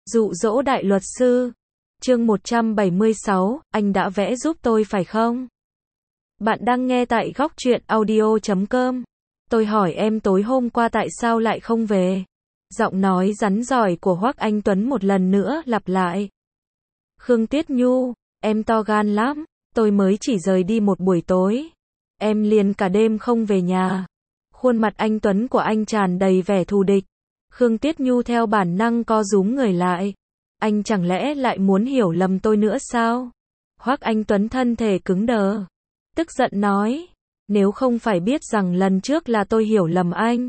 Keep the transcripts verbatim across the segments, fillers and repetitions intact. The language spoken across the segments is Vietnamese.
Dụ dỗ đại luật sư. Chương một trăm bảy mươi sáu, anh đã vẽ giúp tôi phải không? Bạn đang nghe tại góc truyện audio chấm com. Tôi hỏi em tối hôm qua tại sao lại không về? Giọng nói rắn rỏi của Hoắc Anh Tuấn một lần nữa lặp lại. Khương Tiết Nhu, em to gan lắm, tôi mới chỉ rời đi một buổi tối. Em liền cả đêm không về nhà. Khuôn mặt anh Tuấn của anh tràn đầy vẻ thù địch. Khương Tiết Nhu theo bản năng co rúm người lại. Anh chẳng lẽ lại muốn hiểu lầm tôi nữa sao? Hoắc Anh Tuấn thân thể cứng đờ. Tức giận nói, nếu không phải biết rằng lần trước là tôi hiểu lầm anh.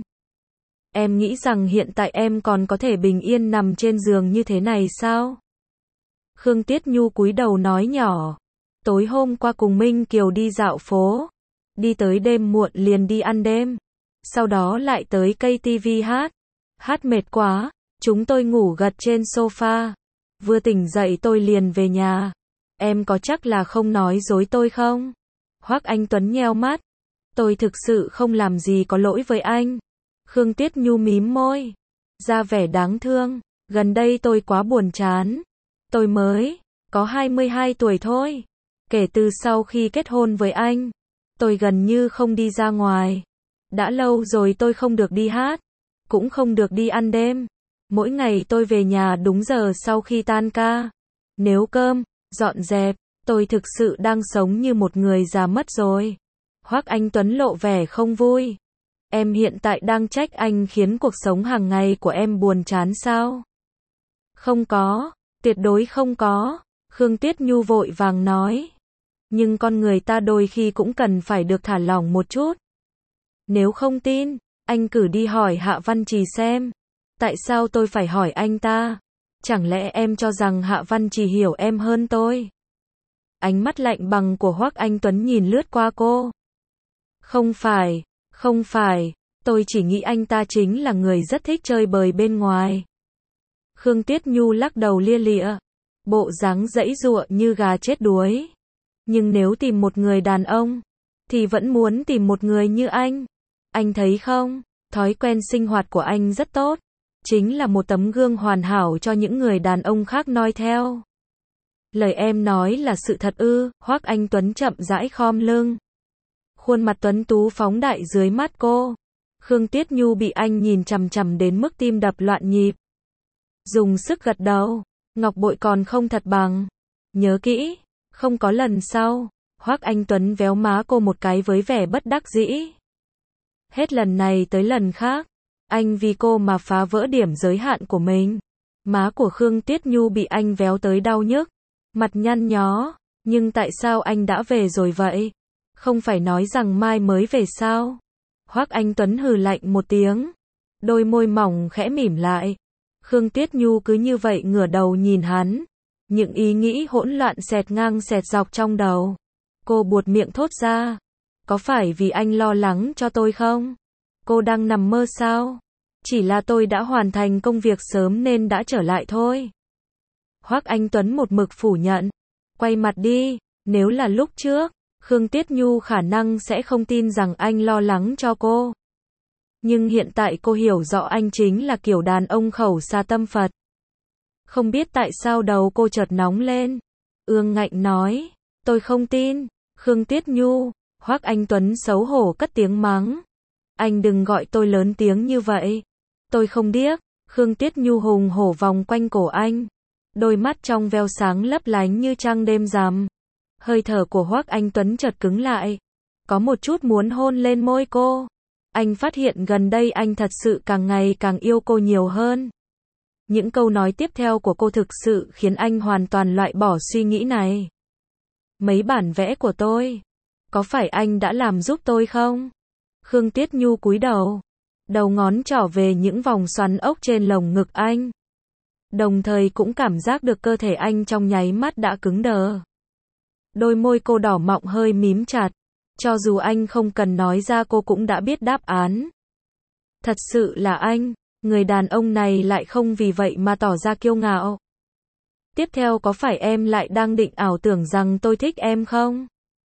Em nghĩ rằng hiện tại em còn có thể bình yên nằm trên giường như thế này sao? Khương Tiết Nhu cúi đầu nói nhỏ. Tối hôm qua cùng Minh Kiều đi dạo phố. Đi tới đêm muộn liền đi ăn đêm. Sau đó lại tới ca tê vê hát. Hát mệt quá, chúng tôi ngủ gật trên sofa. Vừa tỉnh dậy tôi liền về nhà. Em có chắc là không nói dối tôi không? Hoắc Anh Tuấn nheo mắt. Tôi thực sự không làm gì có lỗi với anh. Khương Tiết Nhu mím môi. Ra vẻ đáng thương. Gần đây tôi quá buồn chán. Tôi mới có hai mươi hai tuổi thôi. Kể từ sau khi kết hôn với anh, tôi gần như không đi ra ngoài. Đã lâu rồi tôi không được đi hát, cũng không được đi ăn đêm. Mỗi ngày tôi về nhà đúng giờ sau khi tan ca. Nấu cơm, dọn dẹp, tôi thực sự đang sống như một người già mất rồi. Hoắc Anh Tuấn lộ vẻ không vui. Em hiện tại đang trách anh khiến cuộc sống hàng ngày của em buồn chán sao? Không có, tuyệt đối không có. Khương Tiết Nhu vội vàng nói. Nhưng con người ta đôi khi cũng cần phải được thả lỏng một chút. Nếu không tin, anh cử đi hỏi Hạ Văn Trì xem. Tại sao tôi phải hỏi anh ta? Chẳng lẽ em cho rằng Hạ Văn Trì hiểu em hơn tôi? Ánh mắt lạnh bằng của Hoắc Anh Tuấn nhìn lướt qua cô. Không phải, không phải, tôi chỉ nghĩ anh ta chính là người rất thích chơi bời bên ngoài. Khương Tiết Nhu lắc đầu lia lịa, bộ dáng giãy giụa như gà chết đuối. Nhưng nếu tìm một người đàn ông, thì vẫn muốn tìm một người như anh. Anh thấy không, thói quen sinh hoạt của anh rất tốt. Chính là một tấm gương hoàn hảo cho những người đàn ông khác noi theo. Lời em nói là sự thật ư? Hoắc Anh Tuấn chậm rãi khom lưng. Khuôn mặt tuấn tú phóng đại dưới mắt cô. Khương Tiết Nhu bị anh nhìn chằm chằm đến mức tim đập loạn nhịp. Dùng sức gật đầu. Ngọc bội còn không thật bằng. Nhớ kỹ, không có lần sau. Hoắc Anh Tuấn véo má cô một cái với vẻ bất đắc dĩ. Hết lần này tới lần khác, anh vì cô mà phá vỡ điểm giới hạn của mình. Má của Khương Tiết Nhu bị anh véo tới đau nhức, mặt nhăn nhó. Nhưng tại sao anh đã về rồi vậy? Không phải nói rằng mai mới về sao? Hoắc Anh Tuấn hừ lạnh một tiếng. Đôi môi mỏng khẽ mỉm lại. Khương Tiết Nhu cứ như vậy ngửa đầu nhìn hắn. Những ý nghĩ hỗn loạn xẹt ngang xẹt dọc trong đầu. Cô buột miệng thốt ra. Có phải vì anh lo lắng cho tôi không? Cô đang nằm mơ sao? Chỉ là tôi đã hoàn thành công việc sớm nên đã trở lại thôi. Hoắc Anh Tuấn một mực phủ nhận. Quay mặt đi, nếu là lúc trước, Khương Tiết Nhu khả năng sẽ không tin rằng anh lo lắng cho cô. Nhưng hiện tại cô hiểu rõ anh chính là kiểu đàn ông khẩu xa tâm Phật. Không biết tại sao đầu cô chợt nóng lên. Ương ngạnh nói, tôi không tin. Khương Tiết Nhu, Hoắc Anh Tuấn xấu hổ cất tiếng mắng. Anh đừng gọi tôi lớn tiếng như vậy. Tôi không điếc. Khương Tiết Nhu hùng hổ vòng quanh cổ anh. Đôi mắt trong veo sáng lấp lánh như trăng đêm rằm. Hơi thở của Hoắc Anh Tuấn chợt cứng lại. Có một chút muốn hôn lên môi cô. Anh phát hiện gần đây anh thật sự càng ngày càng yêu cô nhiều hơn. Những câu nói tiếp theo của cô thực sự khiến anh hoàn toàn loại bỏ suy nghĩ này. Mấy bản vẽ của tôi, có phải anh đã làm giúp tôi không? Khương Tiết Nhu cúi đầu, đầu ngón trỏ về những vòng xoắn ốc trên lồng ngực anh. Đồng thời cũng cảm giác được cơ thể anh trong nháy mắt đã cứng đờ. Đôi môi cô đỏ mọng hơi mím chặt. Cho dù anh không cần nói ra cô cũng đã biết đáp án. Thật sự là anh, người đàn ông này lại không vì vậy mà tỏ ra kiêu ngạo. Tiếp theo có phải em lại đang định ảo tưởng rằng tôi thích em không?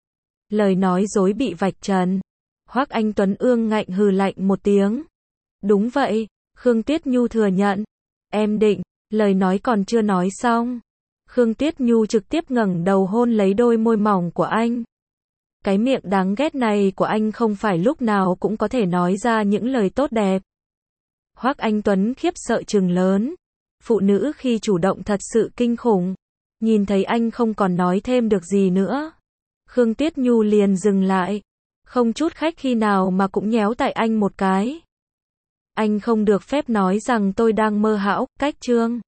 Lời nói dối bị vạch trần. Hoắc Anh Tuấn ương ngạnh hừ lạnh một tiếng. Đúng vậy, Khương Tiết Nhu thừa nhận. Em định, Lời nói còn chưa nói xong, Khương Tuyết Nhu trực tiếp ngẩng đầu hôn lấy đôi môi mỏng của anh. Cái miệng đáng ghét này của anh không phải lúc nào cũng có thể nói ra những lời tốt đẹp. Hoắc Anh Tuấn khiếp sợ trừng lớn. Phụ nữ khi chủ động thật sự kinh khủng. Nhìn thấy anh không còn nói thêm được gì nữa, Khương Tuyết Nhu liền dừng lại. Không chút khách khi nào mà cũng nhéo tại anh một cái. Anh không được phép nói rằng tôi đang mơ hão, cách chương.